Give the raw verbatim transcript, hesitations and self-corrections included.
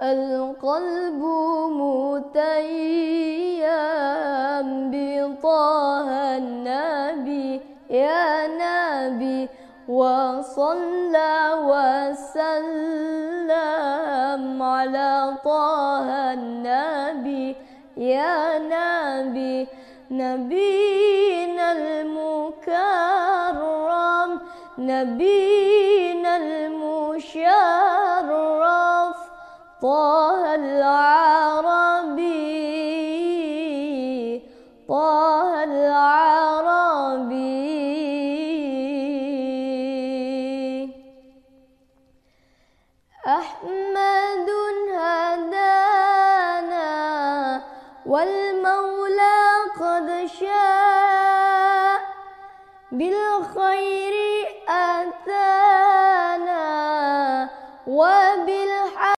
القلب متيم بطه النبي يا نبي، وصلى وسلم على طه النبي يا نبي. نبينا المكرم نبينا المشرف طه العربي طه العربي. أحمد هدانا والمولى قد شاء بالخير